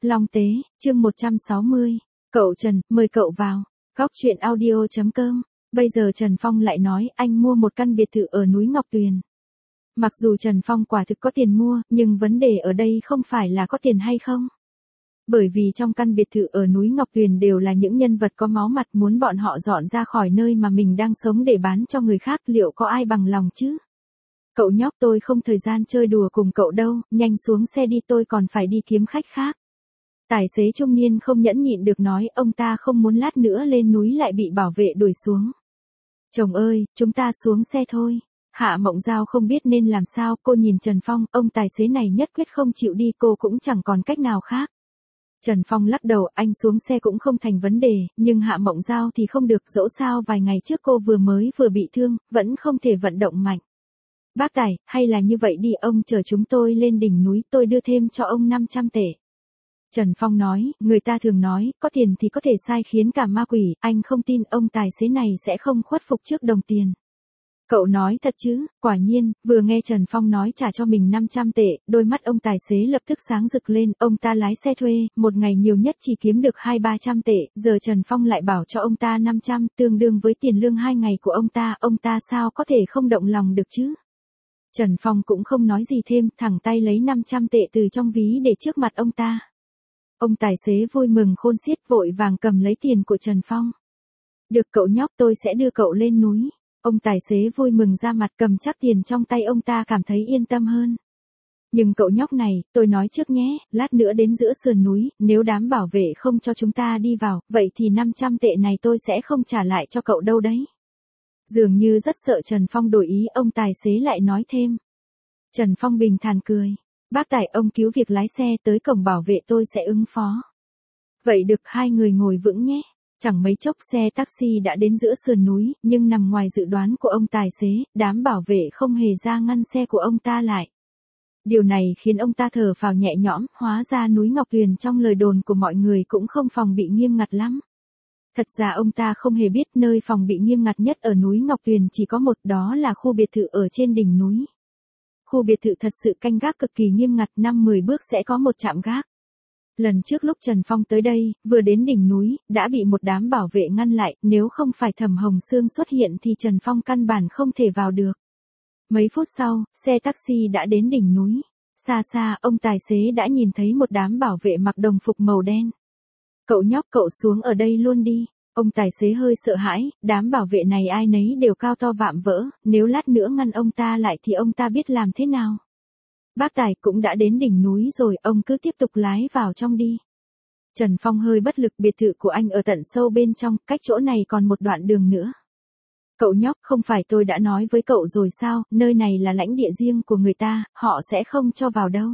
Long Tế, chương 160. Cậu Trần, mời cậu vào. Góc truyện audio.com. Bây giờ Trần Phong lại nói anh mua một căn biệt thự ở núi Ngọc Tuyền. Mặc dù Trần Phong quả thực có tiền mua, nhưng vấn đề ở đây không phải là có tiền hay không. Bởi vì trong căn biệt thự ở núi Ngọc Tuyền đều là những nhân vật có máu mặt, muốn bọn họ dọn ra khỏi nơi mà mình đang sống để bán cho người khác, liệu có ai bằng lòng chứ? Cậu nhóc, tôi không thời gian chơi đùa cùng cậu đâu, nhanh xuống xe đi, tôi còn phải đi kiếm khách khác. Tài xế trung niên không nhẫn nhịn được nói, ông ta không muốn lát nữa lên núi lại bị bảo vệ đuổi xuống. Chồng ơi, chúng ta xuống xe thôi. Hạ Mộng Giao không biết nên làm sao, cô nhìn Trần Phong, ông tài xế này nhất quyết không chịu đi, cô cũng chẳng còn cách nào khác. Trần Phong lắc đầu, anh xuống xe cũng không thành vấn đề, nhưng Hạ Mộng Giao thì không được, dẫu sao vài ngày trước cô vừa bị thương, vẫn không thể vận động mạnh. Bác Tài, hay là như vậy đi, ông chở chúng tôi lên đỉnh núi, tôi đưa thêm cho ông 500 tệ. Trần Phong nói, người ta thường nói, có tiền thì có thể sai khiến cả ma quỷ, anh không tin ông tài xế này sẽ không khuất phục trước đồng tiền. Cậu nói thật chứ? Quả nhiên, vừa nghe Trần Phong nói trả cho mình 500 tệ, đôi mắt ông tài xế lập tức sáng rực lên, ông ta lái xe thuê, một ngày nhiều nhất chỉ kiếm được 200-300 tệ, giờ Trần Phong lại bảo cho ông ta 500, tương đương với tiền lương 2 ngày của ông ta sao có thể không động lòng được chứ? Trần Phong cũng không nói gì thêm, thẳng tay lấy 500 tệ từ trong ví để trước mặt ông ta. Ông tài xế vui mừng khôn xiết, vội vàng cầm lấy tiền của Trần Phong. Được cậu nhóc, tôi sẽ đưa cậu lên núi. Ông tài xế vui mừng ra mặt, cầm chắc tiền trong tay, ông ta cảm thấy yên tâm hơn. Nhưng cậu nhóc này, tôi nói trước nhé, lát nữa đến giữa sườn núi, nếu đám bảo vệ không cho chúng ta đi vào, vậy thì 500 tệ này tôi sẽ không trả lại cho cậu đâu đấy. Dường như rất sợ Trần Phong đổi ý, ông tài xế lại nói thêm. Trần Phong bình thản cười. Bác Tài, ông cứu việc lái xe tới cổng bảo vệ, tôi sẽ ứng phó. Vậy được, hai người ngồi vững nhé. Chẳng mấy chốc xe taxi đã đến giữa sườn núi, nhưng nằm ngoài dự đoán của ông tài xế, đám bảo vệ không hề ra ngăn xe của ông ta lại. Điều này khiến ông ta thở phào nhẹ nhõm, hóa ra núi Ngọc Tuyền trong lời đồn của mọi người cũng không phòng bị nghiêm ngặt lắm. Thật ra ông ta không hề biết nơi phòng bị nghiêm ngặt nhất ở núi Ngọc Tuyền chỉ có một, đó là khu biệt thự ở trên đỉnh núi. Khu biệt thự thật sự canh gác cực kỳ nghiêm ngặt, 5-10 bước sẽ có một trạm gác. Lần trước lúc Trần Phong tới đây, vừa đến đỉnh núi, đã bị một đám bảo vệ ngăn lại, nếu không phải Thẩm Hồng Sương xuất hiện thì Trần Phong căn bản không thể vào được. Mấy phút sau, xe taxi đã đến đỉnh núi. Xa xa, ông tài xế đã nhìn thấy một đám bảo vệ mặc đồng phục màu đen. Cậu nhóc, cậu xuống ở đây luôn đi. Ông tài xế hơi sợ hãi, đám bảo vệ này ai nấy đều cao to vạm vỡ, nếu lát nữa ngăn ông ta lại thì ông ta biết làm thế nào. Bác Tài, cũng đã đến đỉnh núi rồi, ông cứ tiếp tục lái vào trong đi. Trần Phong hơi bất lực, biệt thự của anh ở tận sâu bên trong, cách chỗ này còn một đoạn đường nữa. Cậu nhóc, không phải tôi đã nói với cậu rồi sao, nơi này là lãnh địa riêng của người ta, họ sẽ không cho vào đâu.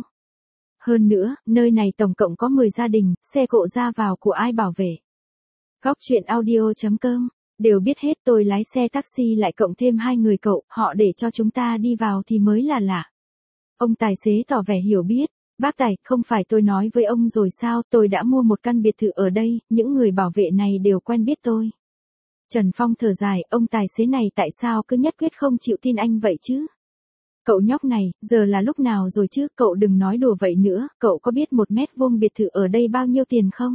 Hơn nữa, nơi này tổng cộng có 10 gia đình, xe cộ ra vào của ai bảo vệ. Góc truyện audio.com. Đều biết hết, tôi lái xe taxi lại cộng thêm 2 người cậu, họ để cho chúng ta đi vào thì mới là lạ. Ông tài xế tỏ vẻ hiểu biết. Bác Tài, không phải tôi nói với ông rồi sao, tôi đã mua một căn biệt thự ở đây, những người bảo vệ này đều quen biết tôi. Trần Phong thở dài, ông tài xế này tại sao cứ nhất quyết không chịu tin anh vậy chứ? Cậu nhóc này, giờ là lúc nào rồi chứ, cậu đừng nói đùa vậy nữa, cậu có biết 1 mét vuông biệt thự ở đây bao nhiêu tiền không?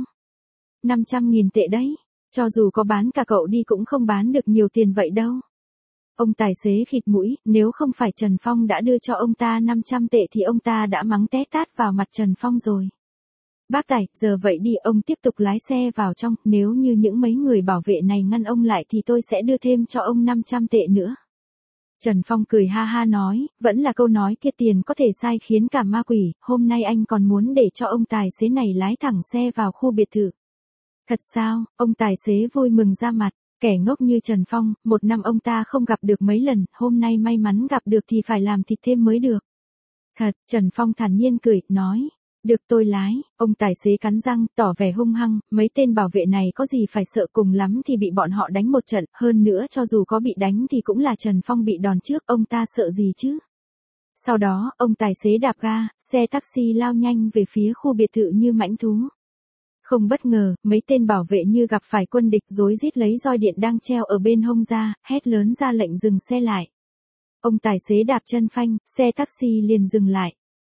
500.000 tệ đấy, cho dù có bán cả cậu đi cũng không bán được nhiều tiền vậy đâu. Ông tài xế khịt mũi, nếu không phải Trần Phong đã đưa cho ông ta 500 tệ thì ông ta đã mắng té tát vào mặt Trần Phong rồi. Bác Tài, giờ vậy đi, ông tiếp tục lái xe vào trong, nếu như những mấy người bảo vệ này ngăn ông lại thì tôi sẽ đưa thêm cho ông 500 tệ nữa. Trần Phong cười ha ha nói, vẫn là câu nói kia, tiền có thể sai khiến cả ma quỷ, hôm nay anh còn muốn để cho ông tài xế này lái thẳng xe vào khu biệt thự. Thật sao? Ông tài xế vui mừng ra mặt. Kẻ ngốc như Trần Phong, 1 năm ông ta không gặp được mấy lần, hôm nay may mắn gặp được thì phải làm thịt thêm mới được. Thật, Trần Phong thản nhiên cười, nói. Được, tôi lái. Ông tài xế cắn răng, tỏ vẻ hung hăng, mấy tên bảo vệ này có gì phải sợ, cùng lắm thì bị bọn họ đánh một trận, hơn nữa cho dù có bị đánh thì cũng là Trần Phong bị đòn trước, ông ta sợ gì chứ. Sau đó, ông tài xế đạp ga, xe taxi lao nhanh về phía khu biệt thự như mãnh thú. Không bất ngờ, mấy tên bảo vệ như gặp phải quân địch, rối rít lấy roi điện đang treo ở bên hông ra, hét lớn ra lệnh dừng xe lại. Ông tài xế đạp chân phanh, xe taxi liền dừng lại.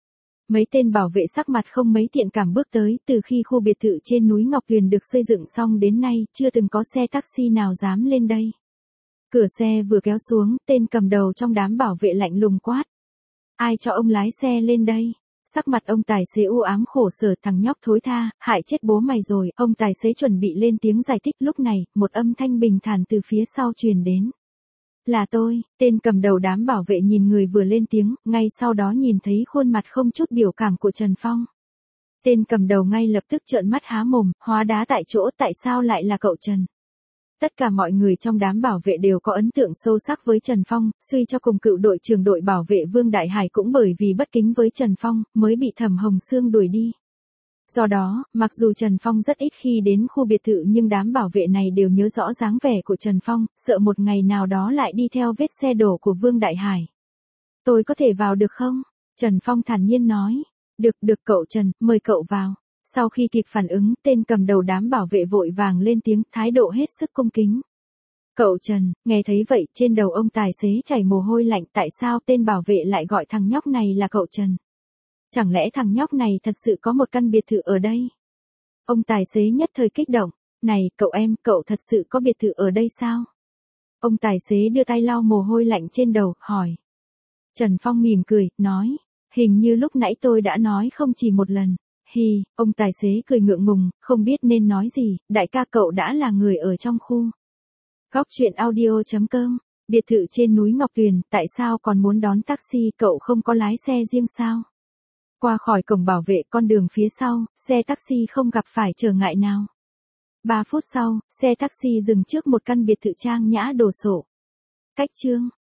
Mấy tên bảo vệ sắc mặt không mấy thiện cảm bước tới, từ khi khu biệt thự trên núi Ngọc Tuyền được xây dựng xong đến nay, chưa từng có xe taxi nào dám lên đây. Cửa xe vừa kéo xuống, tên cầm đầu trong đám bảo vệ lạnh lùng quát. Ai cho ông lái xe lên đây? Sắc mặt ông tài xế u ám khổ sở, thằng nhóc thối tha, hại chết bố mày rồi. Ông tài xế chuẩn bị lên tiếng giải thích, lúc này, một âm thanh bình thản từ phía sau truyền đến. Là tôi. Tên cầm đầu đám bảo vệ nhìn người vừa lên tiếng, ngay sau đó nhìn thấy khuôn mặt không chút biểu cảm của Trần Phong. Tên cầm đầu ngay lập tức trợn mắt há mồm, hóa đá tại chỗ, tại sao lại là cậu Trần? Tất cả mọi người trong đám bảo vệ đều có ấn tượng sâu sắc với Trần Phong, suy cho cùng cựu đội trưởng đội bảo vệ Vương Đại Hải cũng bởi vì bất kính với Trần Phong, mới bị Thẩm Hồng Sương đuổi đi. Do đó, mặc dù Trần Phong rất ít khi đến khu biệt thự nhưng đám bảo vệ này đều nhớ rõ dáng vẻ của Trần Phong, sợ một ngày nào đó lại đi theo vết xe đổ của Vương Đại Hải. Tôi có thể vào được không? Trần Phong thản nhiên nói. Được cậu Trần, mời cậu vào. Sau khi kịp phản ứng, tên cầm đầu đám bảo vệ vội vàng lên tiếng, thái độ hết sức cung kính. Cậu Trần, nghe thấy vậy, trên đầu ông tài xế chảy mồ hôi lạnh, tại sao tên bảo vệ lại gọi thằng nhóc này là cậu Trần? Chẳng lẽ thằng nhóc này thật sự có một căn biệt thự ở đây? Ông tài xế nhất thời kích động. Này, cậu em, cậu thật sự có biệt thự ở đây sao? Ông tài xế đưa tay lau mồ hôi lạnh trên đầu, hỏi. Trần Phong mỉm cười, nói. Hình như lúc nãy tôi đã nói không chỉ một lần. Hi, ông tài xế cười ngượng ngùng, không biết nên nói gì, đại ca cậu đã là người ở trong khu. Góc truyện audio.com, biệt thự trên núi Ngọc Tuyền, tại sao còn muốn đón taxi, cậu không có lái xe riêng sao? Qua khỏi cổng bảo vệ con đường phía sau, xe taxi không gặp phải trở ngại nào. 3 phút sau, xe taxi dừng trước một căn biệt thự trang nhã đồ sộ. Cách chương.